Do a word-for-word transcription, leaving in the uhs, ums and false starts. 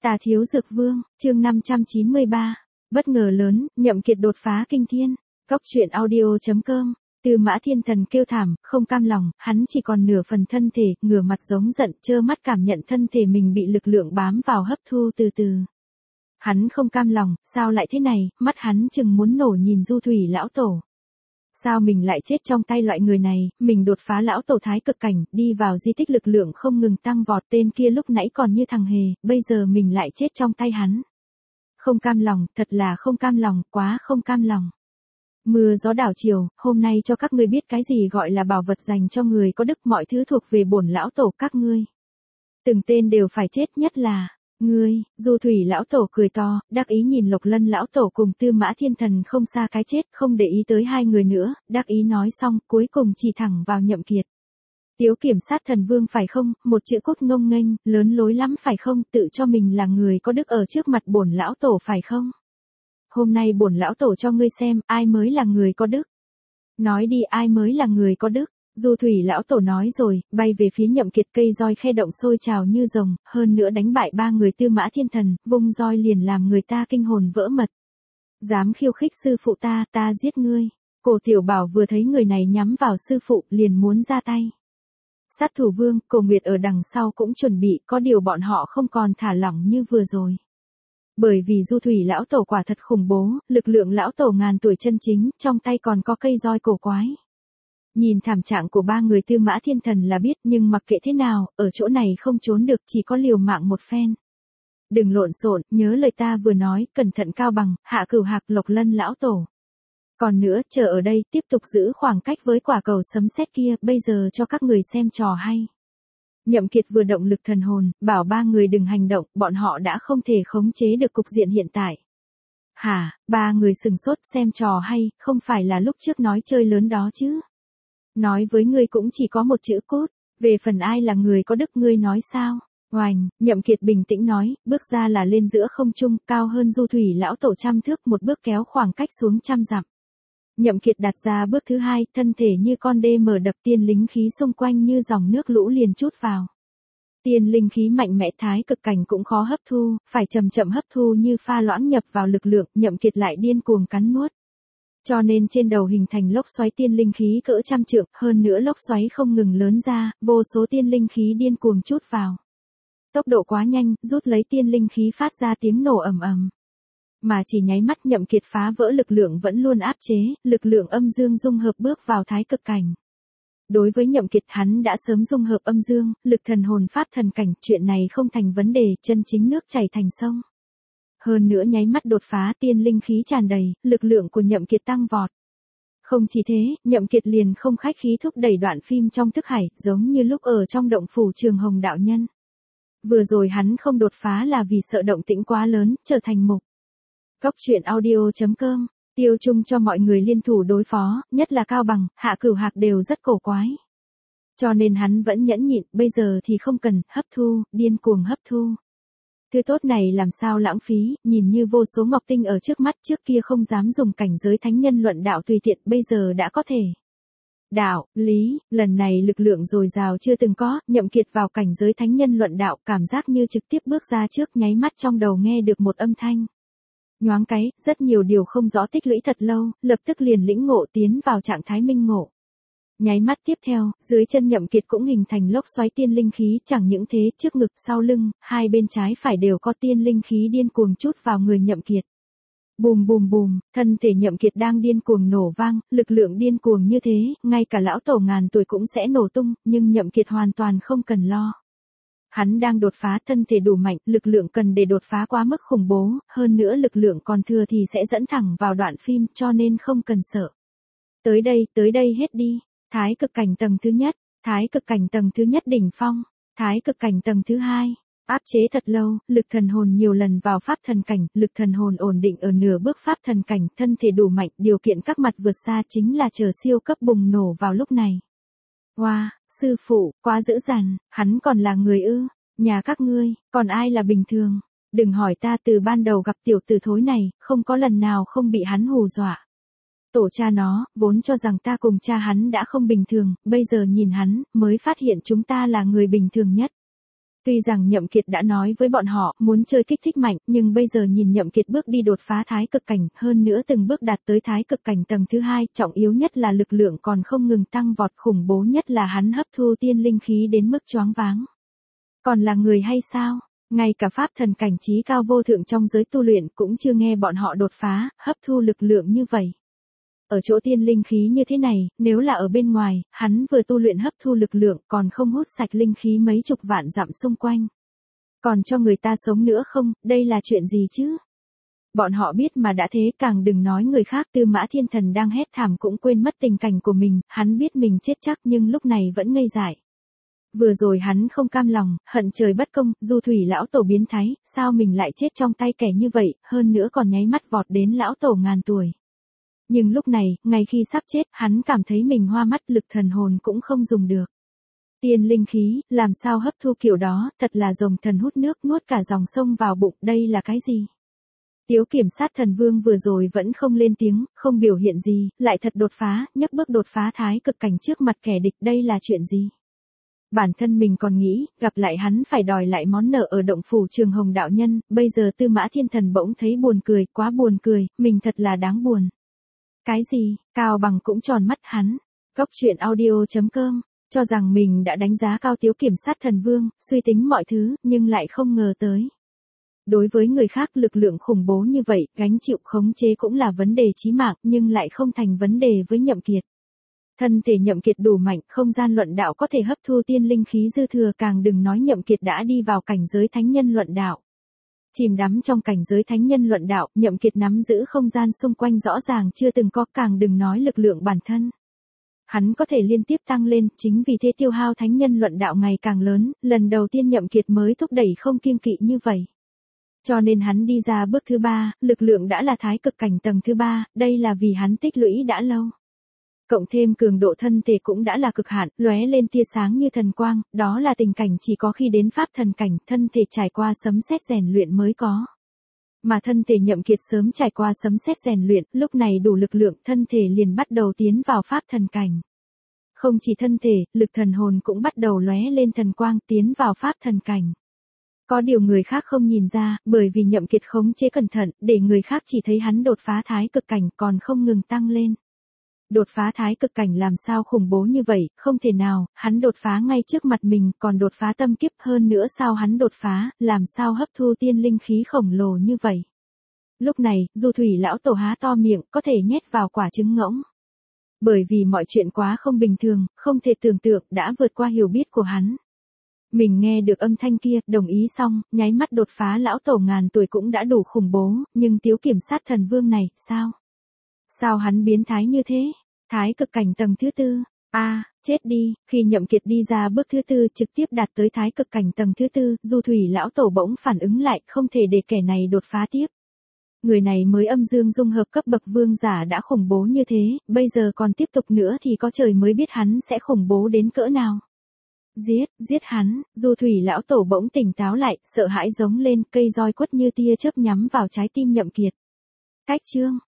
Tà Thiếu Dược Vương, chương năm trăm chín mươi ba. Bất ngờ lớn, Nhậm Kiệt đột phá kinh thiên. Cốc truyện audio chấm com. Tư Mã Thiên Thần kêu thảm, không cam lòng, hắn chỉ còn nửa phần thân thể, ngửa mặt giống giận, trơ mắt cảm nhận thân thể mình bị lực lượng bám vào hấp thu từ từ. Hắn không cam lòng, sao lại thế này, mắt hắn chừng muốn nổ nhìn Du Thủy lão tổ. Sao mình lại chết trong tay loại người này, mình đột phá lão tổ thái cực cảnh, đi vào di tích lực lượng không ngừng tăng vọt, tên kia lúc nãy còn như thằng hề, bây giờ mình lại chết trong tay hắn. Không cam lòng, thật là không cam lòng, quá không cam lòng. Mưa gió đảo chiều, hôm nay cho các ngươi biết cái gì gọi là bảo vật dành cho người có đức, mọi thứ thuộc về bổn lão tổ các ngươi. Từng tên đều phải chết, nhất là ngươi. Du Thủy lão tổ cười to, đắc ý nhìn Lộc Lân lão tổ cùng Tư Mã Thiên Thần không xa cái chết, không để ý tới hai người nữa, đắc ý nói xong, cuối cùng chỉ thẳng vào Nhậm Kiệt. Tiếu kiểm sát thần vương phải không, một chữ cốt ngông nghênh, lớn lối lắm phải không, tự cho mình là người có đức ở trước mặt bổn lão tổ phải không? Hôm nay bổn lão tổ cho ngươi xem, ai mới là người có đức. Nói đi, ai mới là người có đức. Du Thủy lão tổ nói rồi, bay về phía Nhậm Kiệt, cây roi khe động sôi trào như rồng, hơn nữa đánh bại ba người Tư Mã Thiên Thần, vung roi liền làm người ta kinh hồn vỡ mật. Dám khiêu khích sư phụ ta, ta giết ngươi. Cổ Tiểu Bảo vừa thấy người này nhắm vào sư phụ, liền muốn ra tay. Sát thủ vương, Cổ Nguyệt ở đằng sau cũng chuẩn bị, có điều bọn họ không còn thả lỏng như vừa rồi. Bởi vì Du Thủy lão tổ quả thật khủng bố, lực lượng lão tổ ngàn tuổi chân chính, trong tay còn có cây roi cổ quái. Nhìn thảm trạng của ba người Tư Mã Thiên Thần là biết, nhưng mặc kệ thế nào, ở chỗ này không trốn được, chỉ có liều mạng một phen. Đừng lộn xộn, nhớ lời ta vừa nói, cẩn thận Cao Bằng, Hạ Cửu Hạc, Lộc Lân lão tổ. Còn nữa, chờ ở đây, tiếp tục giữ khoảng cách với quả cầu sấm sét kia, bây giờ cho các người xem trò hay. Nhậm Kiệt vừa động lực thần hồn, bảo ba người đừng hành động, bọn họ đã không thể khống chế được cục diện hiện tại. Hả, ba người sừng sốt, xem trò hay, không phải là lúc trước nói chơi lớn đó chứ. Nói với ngươi cũng chỉ có một chữ cốt, về phần ai là người có đức ngươi nói sao? Oành, Nhậm Kiệt bình tĩnh nói, bước ra là lên giữa không trung, cao hơn Du Thủy lão tổ trăm thước, một bước kéo khoảng cách xuống trăm dặm. Nhậm Kiệt đặt ra bước thứ hai, thân thể như con đê mở đập, tiên linh khí xung quanh như dòng nước lũ liền trút vào. Tiên linh khí mạnh mẽ, thái cực cảnh cũng khó hấp thu, phải chậm chậm hấp thu như pha loãng nhập vào lực lượng, Nhậm Kiệt lại điên cuồng cắn nuốt. Cho nên trên đầu hình thành lốc xoáy tiên linh khí cỡ trăm trượng, hơn nữa lốc xoáy không ngừng lớn ra, vô số tiên linh khí điên cuồng trút vào. Tốc độ quá nhanh, rút lấy tiên linh khí phát ra tiếng nổ ầm ầm. Mà chỉ nháy mắt Nhậm Kiệt phá vỡ lực lượng vẫn luôn áp chế, lực lượng âm dương dung hợp bước vào thái cực cảnh. Đối với Nhậm Kiệt, hắn đã sớm dung hợp âm dương, lực thần hồn pháp thần cảnh, chuyện này không thành vấn đề, chân chính nước chảy thành sông. Hơn nữa nháy mắt đột phá, tiên linh khí tràn đầy, lực lượng của Nhậm Kiệt tăng vọt. Không chỉ thế, Nhậm Kiệt liền không khách khí thúc đẩy đoạn phim trong thức hải, giống như lúc ở trong động phủ Trường Hồng đạo nhân. Vừa rồi hắn không đột phá là vì sợ động tĩnh quá lớn, trở thành mục. Cốc truyện audio chấm com, tiêu chung cho mọi người liên thủ đối phó, nhất là Cao Bằng, Hạ Cửu Hạc đều rất cổ quái. Cho nên hắn vẫn nhẫn nhịn, bây giờ thì không cần, hấp thu, điên cuồng hấp thu. Thứ tốt này làm sao lãng phí, nhìn như vô số ngọc tinh ở trước mắt, trước kia không dám dùng cảnh giới thánh nhân luận đạo tùy tiện, bây giờ đã có thể. Đạo, lý, lần này lực lượng dồi dào chưa từng có, Nhậm Kiệt vào cảnh giới thánh nhân luận đạo, cảm giác như trực tiếp bước ra trước, nháy mắt trong đầu nghe được một âm thanh. Nhoáng cái, rất nhiều điều không rõ tích lũy thật lâu, lập tức liền lĩnh ngộ tiến vào trạng thái minh ngộ. Nháy mắt tiếp theo, dưới chân Nhậm Kiệt cũng hình thành lốc xoáy tiên linh khí, chẳng những thế, trước ngực, sau lưng, hai bên trái phải đều có tiên linh khí điên cuồng trút vào người Nhậm Kiệt. Bùm bùm bùm, thân thể Nhậm Kiệt đang điên cuồng nổ vang, lực lượng điên cuồng như thế, ngay cả lão tổ ngàn tuổi cũng sẽ nổ tung, nhưng Nhậm Kiệt hoàn toàn không cần lo. Hắn đang đột phá, thân thể đủ mạnh, lực lượng cần để đột phá quá mức khủng bố, hơn nữa lực lượng còn thừa thì sẽ dẫn thẳng vào đoạn phim, cho nên không cần sợ. Tới đây, tới đây hết đi. Thái cực cảnh tầng thứ nhất, thái cực cảnh tầng thứ nhất đỉnh phong, thái cực cảnh tầng thứ hai, áp chế thật lâu, lực thần hồn nhiều lần vào pháp thần cảnh, lực thần hồn ổn định ở nửa bước pháp thần cảnh, thân thể đủ mạnh, điều kiện các mặt vượt xa chính là chờ siêu cấp bùng nổ vào lúc này. Wow, sư phụ, quá dữ dằn, hắn còn là người ư, nhà các ngươi, còn ai là bình thường, đừng hỏi ta, từ ban đầu gặp tiểu tử thối này, không có lần nào không bị hắn hù dọa. Tổ cha nó, vốn cho rằng ta cùng cha hắn đã không bình thường, bây giờ nhìn hắn, mới phát hiện chúng ta là người bình thường nhất. Tuy rằng Nhậm Kiệt đã nói với bọn họ muốn chơi kích thích mạnh, nhưng bây giờ nhìn Nhậm Kiệt bước đi đột phá thái cực cảnh, hơn nữa từng bước đạt tới thái cực cảnh tầng thứ hai, trọng yếu nhất là lực lượng còn không ngừng tăng vọt, khủng bố nhất là hắn hấp thu tiên linh khí đến mức choáng váng. Còn là người hay sao? Ngay cả pháp thần cảnh trí cao vô thượng trong giới tu luyện cũng chưa nghe bọn họ đột phá, hấp thu lực lượng như vậy. Ở chỗ tiên linh khí như thế này, nếu là ở bên ngoài, hắn vừa tu luyện hấp thu lực lượng còn không hút sạch linh khí mấy chục vạn dặm xung quanh. Còn cho người ta sống nữa không, đây là chuyện gì chứ? Bọn họ biết mà đã thế, càng đừng nói người khác. Tư Mã Thiên Thần đang hét thảm cũng quên mất tình cảnh của mình, hắn biết mình chết chắc nhưng lúc này vẫn ngây dại. Vừa rồi hắn không cam lòng, hận trời bất công, Du Thủy lão tổ biến thái, sao mình lại chết trong tay kẻ như vậy, hơn nữa còn nháy mắt vọt đến lão tổ ngàn tuổi. Nhưng lúc này, ngay khi sắp chết, hắn cảm thấy mình hoa mắt, lực thần hồn cũng không dùng được. Tiên linh khí, làm sao hấp thu kiểu đó, thật là rồng thần hút nước nuốt cả dòng sông vào bụng, đây là cái gì? Tiếu Kiểm Sát Thần Vương vừa rồi vẫn không lên tiếng, không biểu hiện gì, lại thật đột phá, nhấc bước đột phá thái cực cảnh trước mặt kẻ địch, đây là chuyện gì? Bản thân mình còn nghĩ, gặp lại hắn phải đòi lại món nợ ở động phủ Trường Hồng đạo nhân, bây giờ Tư Mã Thiên Thần bỗng thấy buồn cười, quá buồn cười, mình thật là đáng buồn. Cái gì? Cao Bằng cũng tròn mắt hắn. Góc truyện audio chấm com, cho rằng mình đã đánh giá cao Tiếu Kiểm Sát Thần Vương, suy tính mọi thứ, nhưng lại không ngờ tới. Đối với người khác lực lượng khủng bố như vậy, gánh chịu khống chế cũng là vấn đề chí mạng, nhưng lại không thành vấn đề với Nhậm Kiệt. Thân thể Nhậm Kiệt đủ mạnh, không gian luận đạo có thể hấp thu tiên linh khí dư thừa, càng đừng nói Nhậm Kiệt đã đi vào cảnh giới thánh nhân luận đạo. Chìm đắm trong cảnh giới thánh nhân luận đạo, Nhậm Kiệt nắm giữ không gian xung quanh rõ ràng chưa từng có, càng đừng nói lực lượng bản thân. Hắn có thể liên tiếp tăng lên, chính vì thế tiêu hao thánh nhân luận đạo ngày càng lớn, lần đầu tiên Nhậm Kiệt mới thúc đẩy không kiêng kỵ như vậy. Cho nên hắn đi ra bước thứ ba, lực lượng đã là thái cực cảnh tầng thứ ba, đây là vì hắn tích lũy đã lâu. Cộng thêm cường độ thân thể cũng đã là cực hạn, lóe lên tia sáng như thần quang, đó là tình cảnh chỉ có khi đến pháp thần cảnh, thân thể trải qua sấm sét rèn luyện mới có. Mà thân thể Nhậm Kiệt sớm trải qua sấm sét rèn luyện, lúc này đủ lực lượng, thân thể liền bắt đầu tiến vào pháp thần cảnh. Không chỉ thân thể, lực thần hồn cũng bắt đầu lóe lên thần quang, tiến vào pháp thần cảnh. Có điều người khác không nhìn ra, bởi vì Nhậm Kiệt khống chế cẩn thận, để người khác chỉ thấy hắn đột phá thái cực cảnh còn không ngừng tăng lên. Đột phá thái cực cảnh làm sao khủng bố như vậy, không thể nào, hắn đột phá ngay trước mặt mình, còn đột phá tâm kiếp, hơn nữa sao hắn đột phá, làm sao hấp thu tiên linh khí khổng lồ như vậy. Lúc này, Du Thủy lão tổ há to miệng, có thể nhét vào quả trứng ngỗng. Bởi vì mọi chuyện quá không bình thường, không thể tưởng tượng, đã vượt qua hiểu biết của hắn. Mình nghe được âm thanh kia, đồng ý xong, nháy mắt đột phá lão tổ ngàn tuổi cũng đã đủ khủng bố, nhưng Tiếu Kiểm Sát Thần Vương này, sao? Sao hắn biến thái như thế? Thái cực cảnh tầng thứ tư, a à, chết đi, khi Nhậm Kiệt đi ra bước thứ tư trực tiếp đạt tới thái cực cảnh tầng thứ tư, Du Thủy lão tổ bỗng phản ứng lại, không thể để kẻ này đột phá tiếp. Người này mới âm dương dung hợp cấp bậc vương giả đã khủng bố như thế, bây giờ còn tiếp tục nữa thì có trời mới biết hắn sẽ khủng bố đến cỡ nào. Giết, giết hắn, Du Thủy lão tổ bỗng tỉnh táo lại, sợ hãi giống lên, cây roi quất như tia chớp nhắm vào trái tim Nhậm Kiệt. Cách chương